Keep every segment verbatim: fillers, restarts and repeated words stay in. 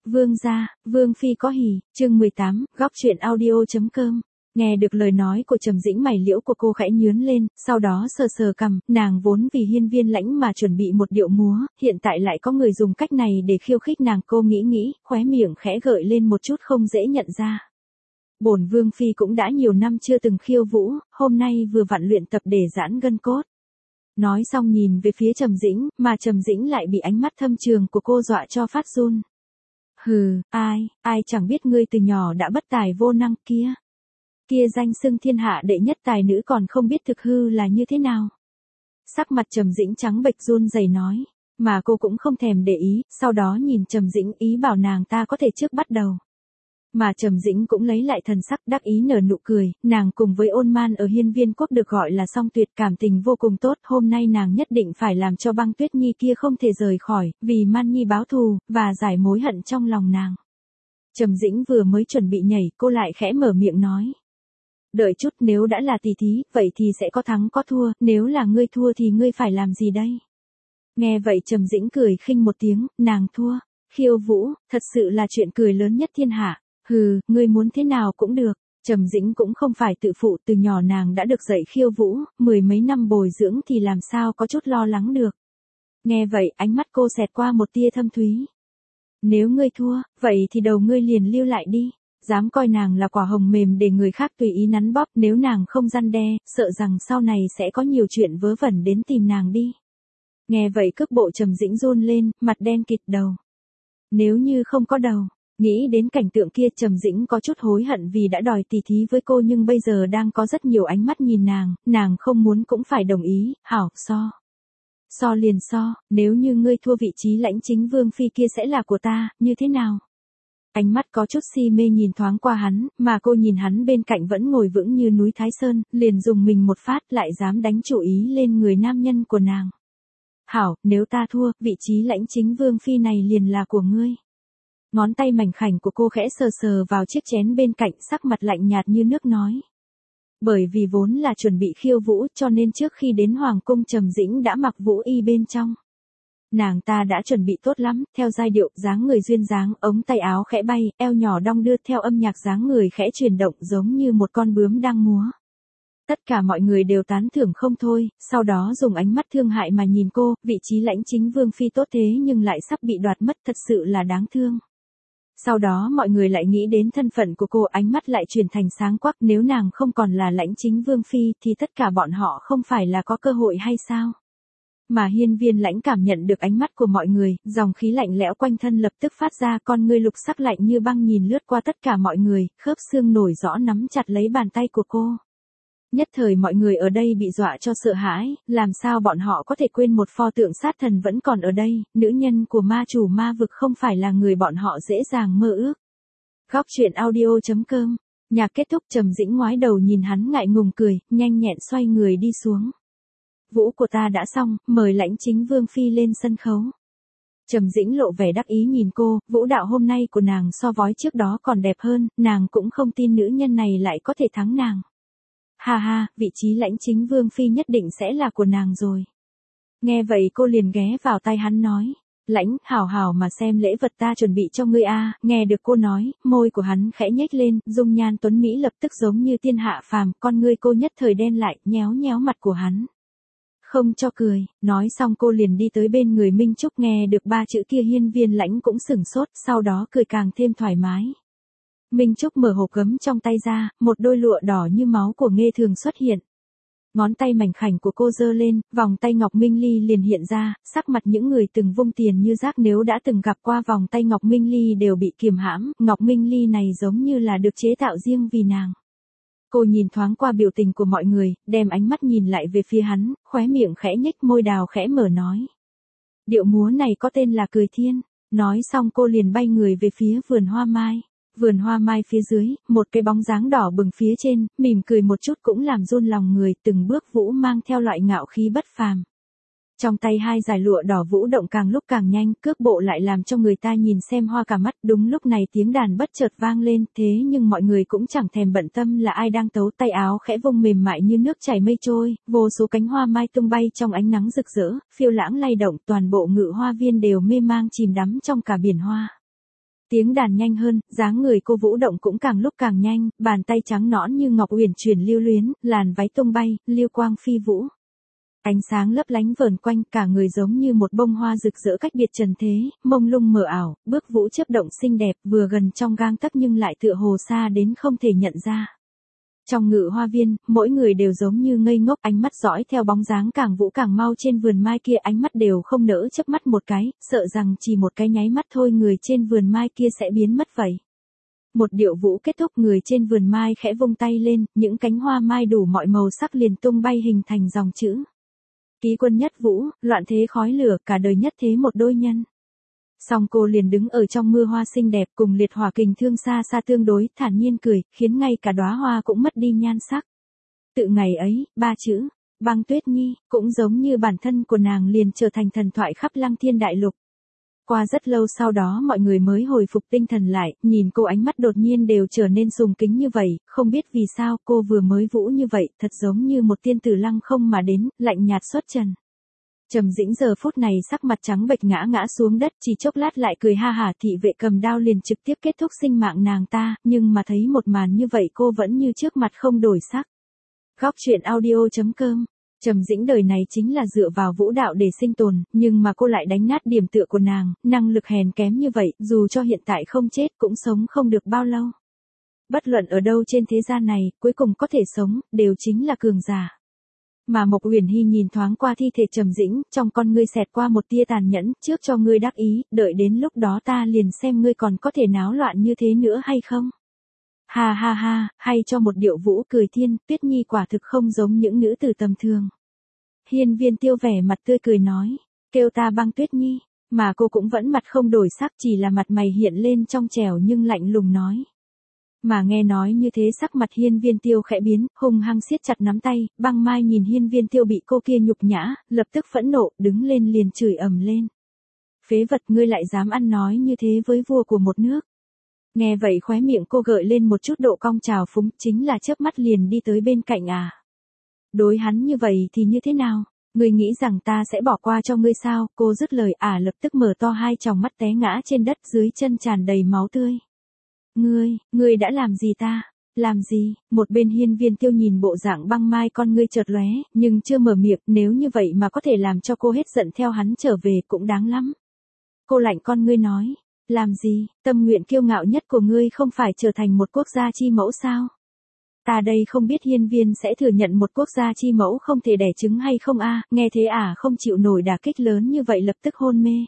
Vương gia, Vương phi có hỉ, chương mười tám, góc truyện audio.com. Nghe được lời nói của Trầm Dĩnh, mày liễu của cô khẽ nhướng lên, sau đó sờ sờ cằm, nàng vốn vì Hiên Viên Lãnh mà chuẩn bị một điệu múa, hiện tại lại có người dùng cách này để khiêu khích nàng, cô nghĩ nghĩ, khóe miệng khẽ gợi lên một chút không dễ nhận ra. Bổn Vương phi cũng đã nhiều năm chưa từng khiêu vũ, hôm nay vừa vặn luyện tập để giãn gân cốt. Nói xong nhìn về phía Trầm Dĩnh, mà Trầm Dĩnh lại bị ánh mắt thâm trường của cô dọa cho phát run. Hừ, ai, ai chẳng biết ngươi từ nhỏ đã bất tài vô năng kia. Kia danh xưng thiên hạ đệ nhất tài nữ còn không biết thực hư là như thế nào. Sắc mặt Trầm Dĩnh trắng bệch run rẩy nói, mà cô cũng không thèm để ý, sau đó nhìn Trầm Dĩnh ý bảo nàng ta có thể trước bắt đầu. Mà Trầm Dĩnh cũng lấy lại thần sắc đắc ý nở nụ cười, nàng cùng với Ôn Man ở Hiên Viên Quốc được gọi là song tuyệt, cảm tình vô cùng tốt, hôm nay nàng nhất định phải làm cho Băng Tuyết Nhi kia không thể rời khỏi, vì Man Nhi báo thù, và giải mối hận trong lòng nàng. Trầm Dĩnh vừa mới chuẩn bị nhảy, cô lại khẽ mở miệng nói. Đợi chút, nếu đã là tỷ thí, vậy thì sẽ có thắng có thua, nếu là ngươi thua thì ngươi phải làm gì đây? Nghe vậy Trầm Dĩnh cười khinh một tiếng, nàng thua, khiêu vũ, thật sự là chuyện cười lớn nhất thiên hạ. Hừ, ngươi muốn thế nào cũng được. Trầm Dĩnh cũng không phải tự phụ, từ nhỏ nàng đã được dạy khiêu vũ, mười mấy năm bồi dưỡng thì làm sao có chút lo lắng được. Nghe vậy ánh mắt cô xẹt qua một tia thâm thúy. Nếu ngươi thua, vậy thì đầu ngươi liền lưu lại đi. Dám coi nàng là quả hồng mềm để người khác tùy ý nắn bóp, nếu nàng không răn đe, sợ rằng sau này sẽ có nhiều chuyện vớ vẩn đến tìm nàng đi. Nghe vậy cước bộ Trầm Dĩnh run lên, mặt đen kịt đầu. Nếu như không có đầu. Nghĩ đến cảnh tượng kia Trầm Dĩnh có chút hối hận vì đã đòi tỉ thí với cô, nhưng bây giờ đang có rất nhiều ánh mắt nhìn nàng, nàng không muốn cũng phải đồng ý, hảo, so. So liền so, nếu như ngươi thua vị trí Lãnh Chính Vương phi kia sẽ là của ta, như thế nào? Ánh mắt có chút si mê nhìn thoáng qua hắn, mà cô nhìn hắn bên cạnh vẫn ngồi vững như núi Thái Sơn, liền dùng mình một phát lại dám đánh chủ ý lên người nam nhân của nàng. Hảo, nếu ta thua, vị trí Lãnh Chính Vương phi này liền là của ngươi. Ngón tay mảnh khảnh của cô khẽ sờ sờ vào chiếc chén bên cạnh, sắc mặt lạnh nhạt như nước nói. Bởi vì vốn là chuẩn bị khiêu vũ cho nên trước khi đến Hoàng cung Trầm Dĩnh đã mặc vũ y bên trong. Nàng ta đã chuẩn bị tốt lắm, theo giai điệu, dáng người duyên dáng, ống tay áo khẽ bay, eo nhỏ đong đưa theo âm nhạc, dáng người khẽ chuyển động giống như một con bướm đang múa. Tất cả mọi người đều tán thưởng không thôi, sau đó dùng ánh mắt thương hại mà nhìn cô, vị trí Lãnh Chính Vương phi tốt thế nhưng lại sắp bị đoạt mất, thật sự là đáng thương. Sau đó mọi người lại nghĩ đến thân phận của cô, ánh mắt lại chuyển thành sáng quắc, nếu nàng không còn là Lãnh Chính Vương phi thì tất cả bọn họ không phải là có cơ hội hay sao? Mà Hiên Viên Lãnh cảm nhận được ánh mắt của mọi người, dòng khí lạnh lẽo quanh thân lập tức phát ra, con ngươi lục sắc lạnh như băng nhìn lướt qua tất cả mọi người, khớp xương nổi rõ nắm chặt lấy bàn tay của cô. Nhất thời mọi người ở đây bị dọa cho sợ hãi, làm sao bọn họ có thể quên một pho tượng sát thần vẫn còn ở đây, nữ nhân của ma chủ ma vực không phải là người bọn họ dễ dàng mơ ước. Góc truyện audio.com. Nhạc kết thúc Trầm Dĩnh ngoái đầu nhìn hắn ngại ngùng cười, nhanh nhẹn xoay người đi xuống. Vũ của ta đã xong, mời Lãnh Chính Vương phi lên sân khấu. Trầm Dĩnh lộ vẻ đắc ý nhìn cô, vũ đạo hôm nay của nàng so với trước đó còn đẹp hơn, nàng cũng không tin nữ nhân này lại có thể thắng nàng. Ha ha, vị trí Lãnh Chính Vương phi nhất định sẽ là của nàng rồi. Nghe vậy cô liền ghé vào tai hắn nói, Lãnh, hảo hảo mà xem lễ vật ta chuẩn bị cho ngươi a. Nghe được cô nói, môi của hắn khẽ nhếch lên, dung nhan tuấn mỹ lập tức giống như tiên hạ phàm, con ngươi cô nhất thời đen lại, nhéo nhéo mặt của hắn. Không cho cười, nói xong cô liền đi tới bên người Minh Trúc, nghe được ba chữ kia Hiên Viên Lãnh cũng sửng sốt, sau đó cười càng thêm thoải mái. Minh Trúc mở hộp gấm trong tay ra, một đôi lụa đỏ như máu của Nghê Thường xuất hiện. Ngón tay mảnh khảnh của cô giơ lên, vòng tay Ngọc Minh Ly liền hiện ra, sắc mặt những người từng vung tiền như rác nếu đã từng gặp qua vòng tay Ngọc Minh Ly đều bị kiềm hãm, Ngọc Minh Ly này giống như là được chế tạo riêng vì nàng. Cô nhìn thoáng qua biểu tình của mọi người, đem ánh mắt nhìn lại về phía hắn, khóe miệng khẽ nhếch, môi đào khẽ mở nói. Điệu múa này có tên là Cười Thiên. Nói xong cô liền bay người về phía vườn hoa mai. Vườn hoa mai phía dưới, một cái bóng dáng đỏ bừng phía trên, mỉm cười một chút cũng làm run lòng người, từng bước vũ mang theo loại ngạo khí bất phàm. Trong tay hai dải lụa đỏ vũ động càng lúc càng nhanh, cước bộ lại làm cho người ta nhìn xem hoa cả mắt. Đúng lúc này tiếng đàn bất chợt vang lên, thế nhưng mọi người cũng chẳng thèm bận tâm là ai đang tấu, tay áo khẽ vung mềm mại như nước chảy mây trôi, vô số cánh hoa mai tung bay trong ánh nắng rực rỡ, phiêu lãng lay động, toàn bộ ngự hoa viên đều mê mang chìm đắm trong cả biển hoa. Tiếng đàn nhanh hơn, dáng người cô vũ động cũng càng lúc càng nhanh, bàn tay trắng nõn như ngọc uyển chuyển lưu luyến, làn váy tung bay, lưu quang phi vũ. Ánh sáng lấp lánh vờn quanh, cả người giống như một bông hoa rực rỡ cách biệt trần thế, mông lung mờ ảo, bước vũ chớp động xinh đẹp, vừa gần trong gang tấc nhưng lại tựa hồ xa đến không thể nhận ra. Trong ngự hoa viên, mỗi người đều giống như ngây ngốc, ánh mắt dõi theo bóng dáng càng vũ càng mau trên vườn mai kia, ánh mắt đều không nỡ chớp mắt một cái, sợ rằng chỉ một cái nháy mắt thôi người trên vườn mai kia sẽ biến mất vậy. Một điệu vũ kết thúc, người trên vườn mai khẽ vung tay lên, những cánh hoa mai đủ mọi màu sắc liền tung bay hình thành dòng chữ. Ký quân nhất vũ, loạn thế khói lửa, cả đời nhất thế một đôi nhân. Xong cô liền đứng ở trong mưa hoa xinh đẹp cùng liệt hỏa kình thương xa xa tương đối, thản nhiên cười, khiến ngay cả đóa hoa cũng mất đi nhan sắc. Tự ngày ấy, ba chữ, Băng Tuyết Nhi, cũng giống như bản thân của nàng liền trở thành thần thoại khắp Lăng Thiên Đại Lục. Qua rất lâu sau đó mọi người mới hồi phục tinh thần lại, nhìn cô ánh mắt đột nhiên đều trở nên sùng kính như vậy, không biết vì sao cô vừa mới vũ như vậy, thật giống như một tiên tử lăng không mà đến, lạnh nhạt xuất trần. Trầm Dĩnh giờ phút này sắc mặt trắng bệch ngã ngã xuống đất, chỉ chốc lát lại cười ha hả, thị vệ cầm đao liền trực tiếp kết thúc sinh mạng nàng ta, nhưng mà thấy một màn như vậy cô vẫn như trước mặt không đổi sắc. Góc truyện audio chấm com. Trầm Dĩnh đời này chính là dựa vào vũ đạo để sinh tồn, nhưng mà cô lại đánh nát điểm tựa của nàng, năng lực hèn kém như vậy, dù cho hiện tại không chết cũng sống không được bao lâu. Bất luận ở đâu trên thế gian này, cuối cùng có thể sống, đều chính là cường giả. Mà Mộc Uyển Hy nhìn thoáng qua thi thể Trầm Dĩnh, trong con ngươi xẹt qua một tia tàn nhẫn, trước cho ngươi đắc ý, đợi đến lúc đó ta liền xem ngươi còn có thể náo loạn như thế nữa hay không. Ha ha ha, hay cho một điệu vũ cười thiên, Tuyết Nhi quả thực không giống những nữ tử tầm thường. Hiên Viên Tiêu vẻ mặt tươi cười nói, kêu ta Băng Tuyết Nhi, mà cô cũng vẫn mặt không đổi sắc, chỉ là mặt mày hiện lên trong trẻo nhưng lạnh lùng nói. Mà nghe nói như thế sắc mặt Hiên Viên Tiêu khẽ biến, hung hăng siết chặt nắm tay, Băng Mai nhìn Hiên Viên Tiêu bị cô kia nhục nhã, lập tức phẫn nộ, đứng lên liền chửi ầm lên. Phế vật, ngươi lại dám ăn nói như thế với vua của một nước. Nghe vậy khóe miệng cô gợi lên một chút độ cong trào phúng, chính là chớp mắt liền đi tới bên cạnh à. Đối hắn như vậy thì như thế nào? Ngươi nghĩ rằng ta sẽ bỏ qua cho ngươi sao? Cô dứt lời à lập tức mở to hai tròng mắt té ngã trên đất, dưới chân tràn đầy máu tươi. Ngươi, ngươi đã làm gì ta? Làm gì? Một bên Hiên Viên Tiêu nhìn bộ dạng Băng Mai con ngươi chợt lóe, nhưng chưa mở miệng, nếu như vậy mà có thể làm cho cô hết giận theo hắn trở về cũng đáng lắm. Cô lạnh con ngươi nói, làm gì? Tâm nguyện kiêu ngạo nhất của ngươi không phải trở thành một quốc gia chi mẫu sao? Ta đây không biết Hiên Viên sẽ thừa nhận một quốc gia chi mẫu không thể đẻ trứng hay không a? Nghe thế à không chịu nổi đả kích lớn như vậy lập tức hôn mê.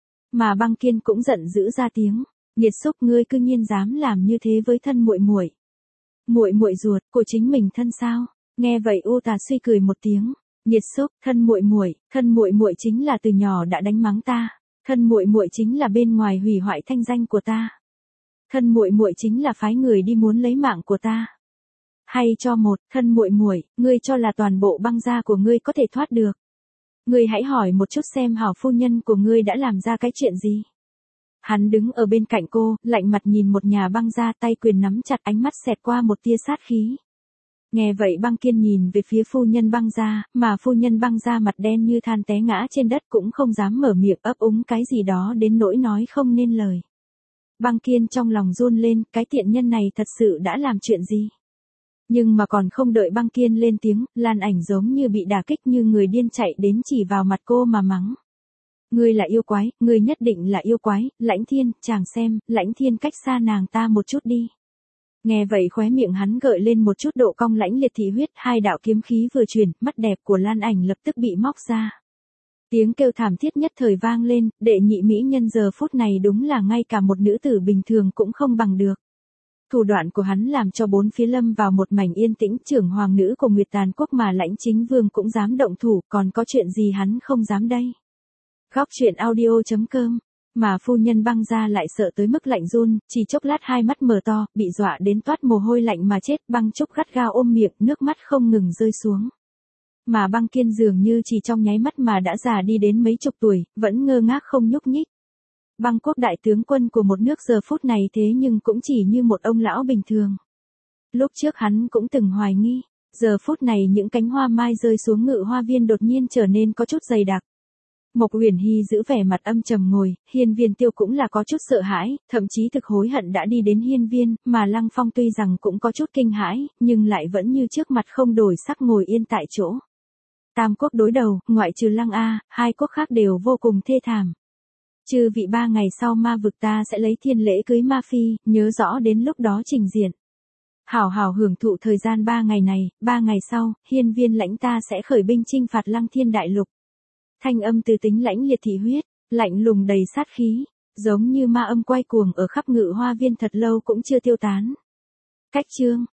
Mà Băng Kiên cũng giận dữ ra tiếng. Nghiệt xúc, ngươi cư nhiên dám làm như thế với thân muội muội. Muội muội ruột của chính mình thân sao? Nghe vậy U Tà suy cười một tiếng. Nghiệt xúc, thân muội muội, thân muội muội chính là từ nhỏ đã đánh mắng ta, thân muội muội chính là bên ngoài hủy hoại thanh danh của ta. Thân muội muội chính là phái người đi muốn lấy mạng của ta. Hay cho một, thân muội muội, ngươi cho là toàn bộ Băng gia của ngươi có thể thoát được? Ngươi hãy hỏi một chút xem hảo phu nhân của ngươi đã làm ra cái chuyện gì. Hắn đứng ở bên cạnh cô, lạnh mặt nhìn một nhà Băng gia, tay quyền nắm chặt, ánh mắt xẹt qua một tia sát khí. Nghe vậy Băng Kiên nhìn về phía phu nhân Băng gia, mà phu nhân Băng gia mặt đen như than té ngã trên đất cũng không dám mở miệng ấp úng cái gì đó đến nỗi nói không nên lời. Băng Kiên trong lòng run lên, cái tiện nhân này thật sự đã làm chuyện gì? Nhưng mà còn không đợi Băng Kiên lên tiếng, Lan Ảnh giống như bị đả kích như người điên chạy đến chỉ vào mặt cô mà mắng. Ngươi là yêu quái, ngươi nhất định là yêu quái, Lãnh Thiên, chàng xem, Lãnh Thiên cách xa nàng ta một chút đi. Nghe vậy khóe miệng hắn gợi lên một chút độ cong lãnh liệt thị huyết, hai đạo kiếm khí vừa truyền, mắt đẹp của Lan Ảnh lập tức bị móc ra. Tiếng kêu thảm thiết nhất thời vang lên, đệ nhị mỹ nhân giờ phút này đúng là ngay cả một nữ tử bình thường cũng không bằng được. Thủ đoạn của hắn làm cho bốn phía lâm vào một mảnh yên tĩnh, trưởng hoàng nữ của Nguyệt Tàn Quốc mà Lãnh Chính Vương cũng dám động thủ, còn có chuyện gì hắn không dám đây. Góc truyện audio chấm com. Mà phu nhân Băng gia lại sợ tới mức lạnh run, chỉ chốc lát hai mắt mở to, bị dọa đến toát mồ hôi lạnh mà chết, Băng Trúc gắt gao ôm miệng, nước mắt không ngừng rơi xuống. Mà Băng Kiên dường như chỉ trong nháy mắt mà đã già đi đến mấy chục tuổi, vẫn ngơ ngác không nhúc nhích. Băng Quốc đại tướng quân của một nước giờ phút này thế nhưng cũng chỉ như một ông lão bình thường. Lúc trước hắn cũng từng hoài nghi, giờ phút này những cánh hoa mai rơi xuống ngự hoa viên đột nhiên trở nên có chút dày đặc. Mộc Uyển Hy giữ vẻ mặt âm trầm ngồi, Hiên Viên Tiêu cũng là có chút sợ hãi, thậm chí thực hối hận đã đi đến hiên viên, mà Lăng Phong tuy rằng cũng có chút kinh hãi, nhưng lại vẫn như trước mặt không đổi sắc ngồi yên tại chỗ. Tam quốc đối đầu, ngoại trừ Lăng A, hai quốc khác đều vô cùng thê thảm. Chư vị ba ngày sau ma vực ta sẽ lấy thiên lễ cưới ma phi, nhớ rõ đến lúc đó trình diện. Hảo hảo hưởng thụ thời gian ba ngày này, ba ngày sau, hiên viên lãnh ta sẽ khởi binh chinh phạt Lăng Thiên Đại Lục. Thanh âm từ tính lãnh liệt thị huyết, lạnh lùng đầy sát khí, giống như ma âm quay cuồng ở khắp Ngự Hoa Viên thật lâu cũng chưa tiêu tán. Cách chương